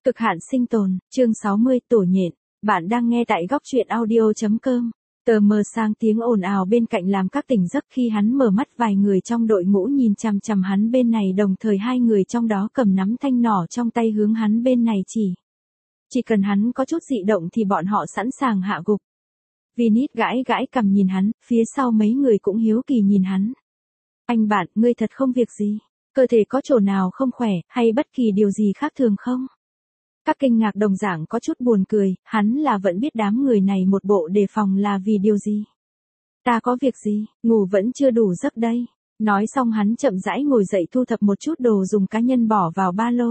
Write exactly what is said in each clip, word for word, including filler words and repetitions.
Cực hạn sinh tồn, chương sáu mươi, tổ nhện. Bạn đang nghe tại góc truyện audio chấm com. Tờ mờ sang tiếng ồn ào bên cạnh làm các tỉnh giấc khi hắn mở mắt, vài người trong đội ngũ nhìn chằm chằm hắn bên này, đồng thời hai người trong đó cầm nắm thanh nỏ trong tay hướng hắn bên này chỉ. Chỉ cần hắn có chút dị động thì bọn họ sẵn sàng hạ gục. Vinit gãi gãi cằm nhìn hắn, phía sau mấy người cũng hiếu kỳ nhìn hắn. Anh bạn, ngươi thật không việc gì? Cơ thể có chỗ nào không khỏe, hay bất kỳ điều gì khác thường không? Các kinh ngạc đồng dạng có chút buồn cười, hắn là vẫn biết đám người này một bộ đề phòng là vì điều gì. Ta có việc gì, ngủ vẫn chưa đủ giấc đây. Nói xong hắn chậm rãi ngồi dậy thu thập một chút đồ dùng cá nhân bỏ vào ba lô.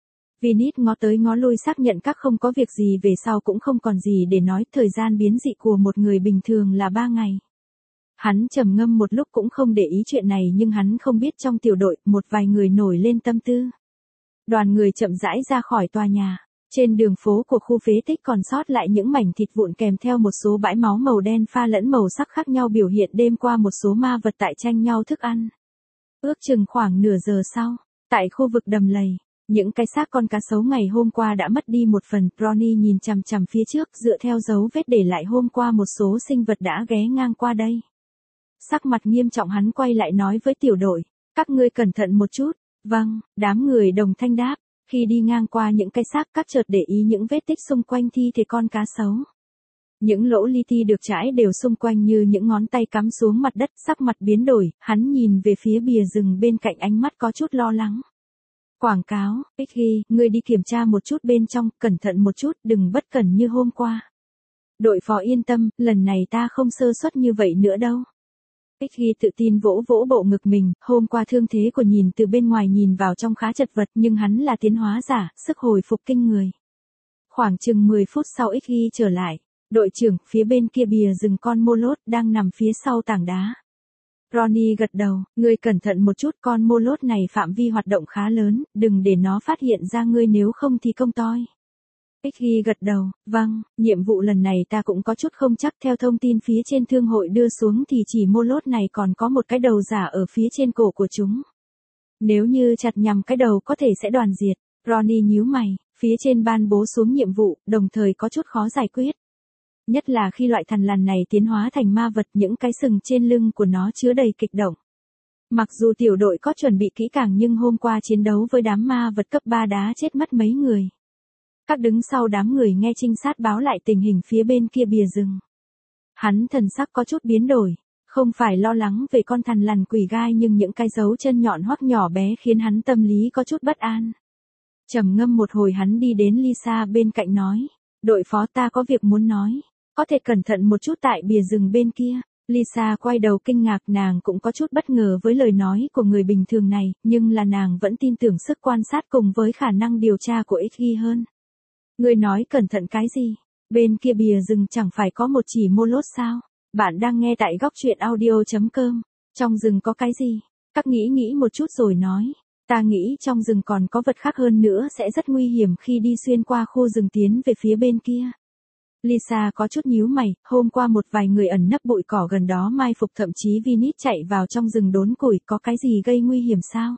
Vinit ngó tới ngó lui xác nhận các không có việc gì về sau cũng không còn gì để nói, thời gian biến dị của một người bình thường là ba ngày. Hắn trầm ngâm một lúc cũng không để ý chuyện này, nhưng hắn không biết trong tiểu đội một vài người nổi lên tâm tư. Đoàn người chậm rãi ra khỏi tòa nhà. Trên đường phố của khu phế tích còn sót lại những mảnh thịt vụn kèm theo một số bãi máu màu đen pha lẫn màu sắc khác nhau, biểu hiện đêm qua một số ma vật tại tranh nhau thức ăn. Ước chừng khoảng nửa giờ sau, tại khu vực đầm lầy, những cái xác con cá sấu ngày hôm qua đã mất đi một phần. Ronnie nhìn chằm chằm phía trước, dựa theo dấu vết để lại hôm qua một số sinh vật đã ghé ngang qua đây. Sắc mặt nghiêm trọng hắn quay lại nói với tiểu đội, các ngươi cẩn thận một chút. Vâng, đám người đồng thanh đáp. Khi đi ngang qua những cái xác, các chợt để ý những vết tích xung quanh thi thể con cá sấu. Những lỗ li ti được trải đều xung quanh như những ngón tay cắm xuống mặt đất. Sắc mặt biến đổi, hắn nhìn về phía bìa rừng bên cạnh, ánh mắt có chút lo lắng. Quảng cáo, Iggy, ngươi đi kiểm tra một chút bên trong, cẩn thận một chút, đừng bất cẩn như hôm qua. Đội phó yên tâm, lần này ta không sơ suất như vậy nữa đâu. Iggy tự tin vỗ vỗ bộ ngực mình, hôm qua thương thế của nhìn từ bên ngoài nhìn vào trong khá chật vật, nhưng hắn là tiến hóa giả, sức hồi phục kinh người. Khoảng chừng mười phút sau Iggy trở lại, đội trưởng, phía bên kia bìa rừng con mô lốt đang nằm phía sau tảng đá. Ronnie gật đầu, ngươi cẩn thận một chút, con mô lốt này phạm vi hoạt động khá lớn, đừng để nó phát hiện ra ngươi, nếu không thì công toi. Iggy gật đầu, vâng, nhiệm vụ lần này ta cũng có chút không chắc, theo thông tin phía trên thương hội đưa xuống thì chỉ mô lốt này còn có một cái đầu giả ở phía trên cổ của chúng. Nếu như chặt nhằm cái đầu có thể sẽ đoàn diệt. Ronnie nhíu mày, phía trên ban bố xuống nhiệm vụ, đồng thời có chút khó giải quyết. Nhất là khi loại thằn lằn này tiến hóa thành ma vật, những cái sừng trên lưng của nó chứa đầy kịch động. Mặc dù tiểu đội có chuẩn bị kỹ càng nhưng hôm qua chiến đấu với đám ma vật cấp ba đá chết mất mấy người. Các đứng sau đám người nghe trinh sát báo lại tình hình phía bên kia bìa rừng. Hắn thần sắc có chút biến đổi, không phải lo lắng về con thằn lằn quỷ gai, nhưng những cái dấu chân nhọn hoắt nhỏ bé khiến hắn tâm lý có chút bất an. Trầm ngâm một hồi hắn đi đến Lisa bên cạnh nói, đội phó, ta có việc muốn nói, có thể cẩn thận một chút tại bìa rừng bên kia. Lisa quay đầu kinh ngạc, nàng cũng có chút bất ngờ với lời nói của người bình thường này, nhưng là nàng vẫn tin tưởng sức quan sát cùng với khả năng điều tra của Iggy hơn. Ngươi nói cẩn thận cái gì? Bên kia bìa rừng chẳng phải có một chỉ mô lốt sao? Bạn đang nghe tại góc truyện audio chấm com. Trong rừng có cái gì? Các nghĩ nghĩ một chút rồi nói. Ta nghĩ trong rừng còn có vật khác hơn nữa, sẽ rất nguy hiểm khi đi xuyên qua khu rừng tiến về phía bên kia. Lisa có chút nhíu mày, hôm qua một vài người ẩn nấp bụi cỏ gần đó mai phục, thậm chí Vinit chạy vào trong rừng đốn củi, có cái gì gây nguy hiểm sao?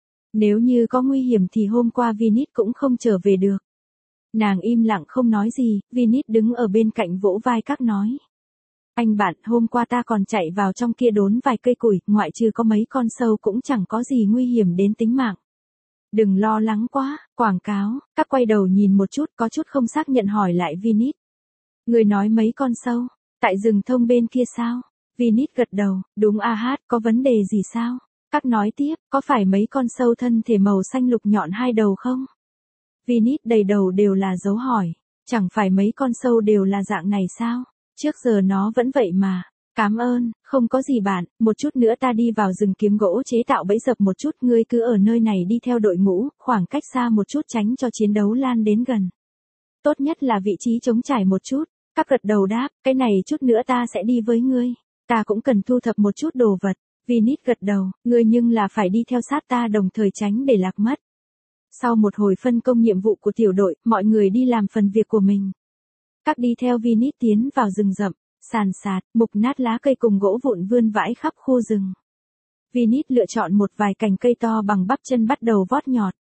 Nếu như có nguy hiểm thì hôm qua Vinit cũng không trở về được. Nàng im lặng không nói gì, Vinit đứng ở bên cạnh vỗ vai các nói. Anh bạn, hôm qua ta còn chạy vào trong kia đốn vài cây củi, ngoại trừ có mấy con sâu cũng chẳng có gì nguy hiểm đến tính mạng. Đừng lo lắng quá, quảng cáo. Các quay đầu nhìn một chút, có chút không xác nhận hỏi lại Vinit. Người nói mấy con sâu, tại rừng thông bên kia sao? Vinit gật đầu, đúng a hát, có vấn đề gì sao? Các nói tiếp, có phải mấy con sâu thân thể màu xanh lục nhọn hai đầu không? Vinit đầy đầu đều là dấu hỏi, chẳng phải mấy con sâu đều là dạng này sao? Trước giờ nó vẫn vậy mà. Cảm ơn, không có gì bạn, một chút nữa ta đi vào rừng kiếm gỗ chế tạo bẫy dập một chút, ngươi cứ ở nơi này đi theo đội ngũ, khoảng cách xa một chút tránh cho chiến đấu lan đến gần. Tốt nhất là vị trí trống trải một chút. Các gật đầu đáp, cái này chút nữa ta sẽ đi với ngươi. Ta cũng cần thu thập một chút đồ vật. Vinit gật đầu, ngươi nhưng là phải đi theo sát ta, đồng thời tránh để lạc mất. Sau một hồi phân công nhiệm vụ của tiểu đội, mọi người đi làm phần việc của mình. Các đi theo Vinit tiến vào rừng rậm, sàn sạt, mục nát lá cây cùng gỗ vụn vươn vãi khắp khu rừng. Vinit lựa chọn một vài cành cây to bằng bắp chân bắt đầu vót nhọt.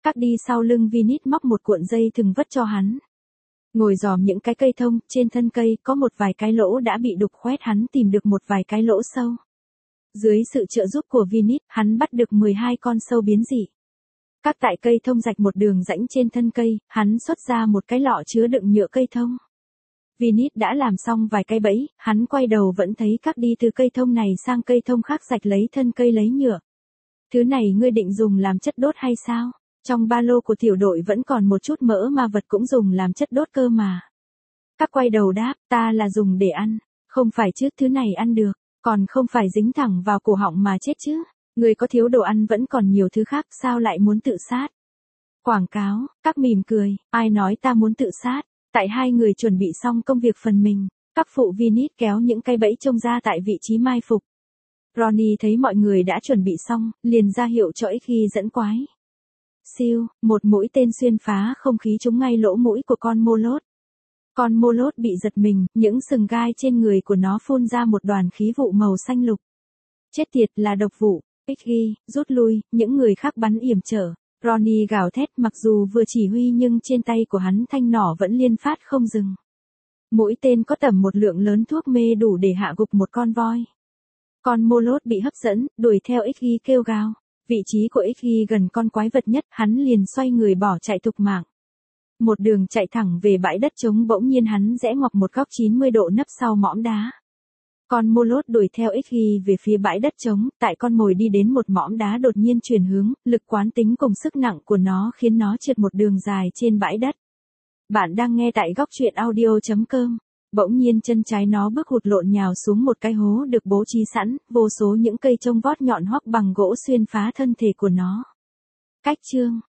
Các đi sau lưng Vinit móc một cuộn dây thừng vất cho hắn. Ngồi dòm những cái cây thông, trên thân cây có một vài cái lỗ đã bị đục khoét, hắn tìm được một vài cái lỗ sâu. Dưới sự trợ giúp của Vinit, hắn bắt được mười hai con sâu biến dị. Các tại cây thông rạch một đường rãnh trên thân cây, hắn xuất ra một cái lọ chứa đựng nhựa cây thông. Vinit đã làm xong vài cái bẫy, hắn quay đầu vẫn thấy các đi từ cây thông này sang cây thông khác rạch lấy thân cây lấy nhựa. Thứ này ngươi định dùng làm chất đốt hay sao? Trong ba lô của tiểu đội vẫn còn một chút mỡ mà vật cũng dùng làm chất đốt cơ mà. Các quay đầu đáp, ta là dùng để ăn, không phải chứ, thứ này ăn được, còn không phải dính thẳng vào cổ họng mà chết chứ. Người có thiếu đồ ăn vẫn còn nhiều thứ khác, sao lại muốn tự sát? Quảng cáo, các mỉm cười, ai nói ta muốn tự sát? Tại hai người chuẩn bị xong công việc phần mình, các phụ Vinit kéo những cái bẫy trông ra tại vị trí mai phục. Ronnie thấy mọi người đã chuẩn bị xong, liền ra hiệu cho Iggy dẫn quái. Siêu, một mũi tên xuyên phá không khí trúng ngay lỗ mũi của con mô lốt. Con mô lốt bị giật mình, những sừng gai trên người của nó phun ra một đoàn khí vụ màu xanh lục. Chết tiệt, là độc vụ. Iggy, rút lui, những người khác bắn yểm trở. Ronnie gào thét, mặc dù vừa chỉ huy nhưng trên tay của hắn thanh nỏ vẫn liên phát không dừng. Mũi tên có tầm một lượng lớn thuốc mê đủ để hạ gục một con voi. Con mô lốt bị hấp dẫn, đuổi theo Iggy kêu gào. Vị trí của Iggy gần con quái vật nhất, hắn liền xoay người bỏ chạy thục mạng. Một đường chạy thẳng về bãi đất trống, bỗng nhiên hắn rẽ ngoặt một góc chín mươi độ nấp sau mỏm đá. Con mô lốt đuổi theo Iggy về phía bãi đất trống, tại con mồi đi đến một mỏm đá đột nhiên chuyển hướng, lực quán tính cùng sức nặng của nó khiến nó trượt một đường dài trên bãi đất. Bạn đang nghe tại góc truyện audio chấm com. Bỗng nhiên chân trái nó bước hụt lộn nhào xuống một cái hố được bố trí sẵn, vô số những cây trông vót nhọn hoắt bằng gỗ xuyên phá thân thể của nó. Cách chương